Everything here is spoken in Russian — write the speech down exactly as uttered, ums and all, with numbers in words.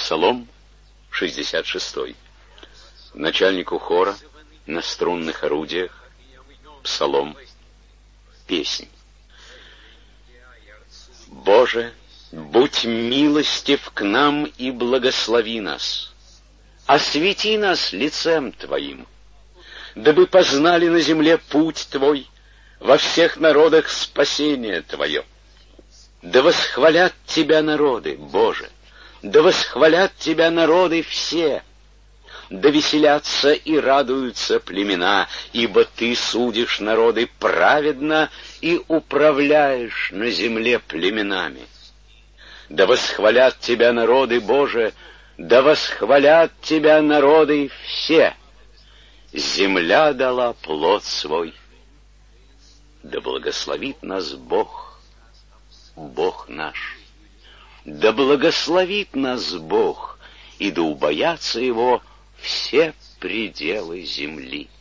Псалом шестьдесят шестой. Начальнику хора на струнных орудиях. Псалом, песнь. Боже, будь милостив к нам и благослови нас. Освети нас лицем Твоим, дабы познали на земле путь Твой, во всех народах спасение Твое. Да восхвалят Тебя народы, Боже, да восхвалят Тебя народы все, да веселятся и радуются племена, ибо Ты судишь народы праведно и управляешь на земле племенами. Да восхвалят Тебя народы, Боже, да восхвалят Тебя народы все. Земля дала плод свой. Да благословит нас Бог, Бог наш. Да благословит нас Бог, и да убоятся Его все пределы земли.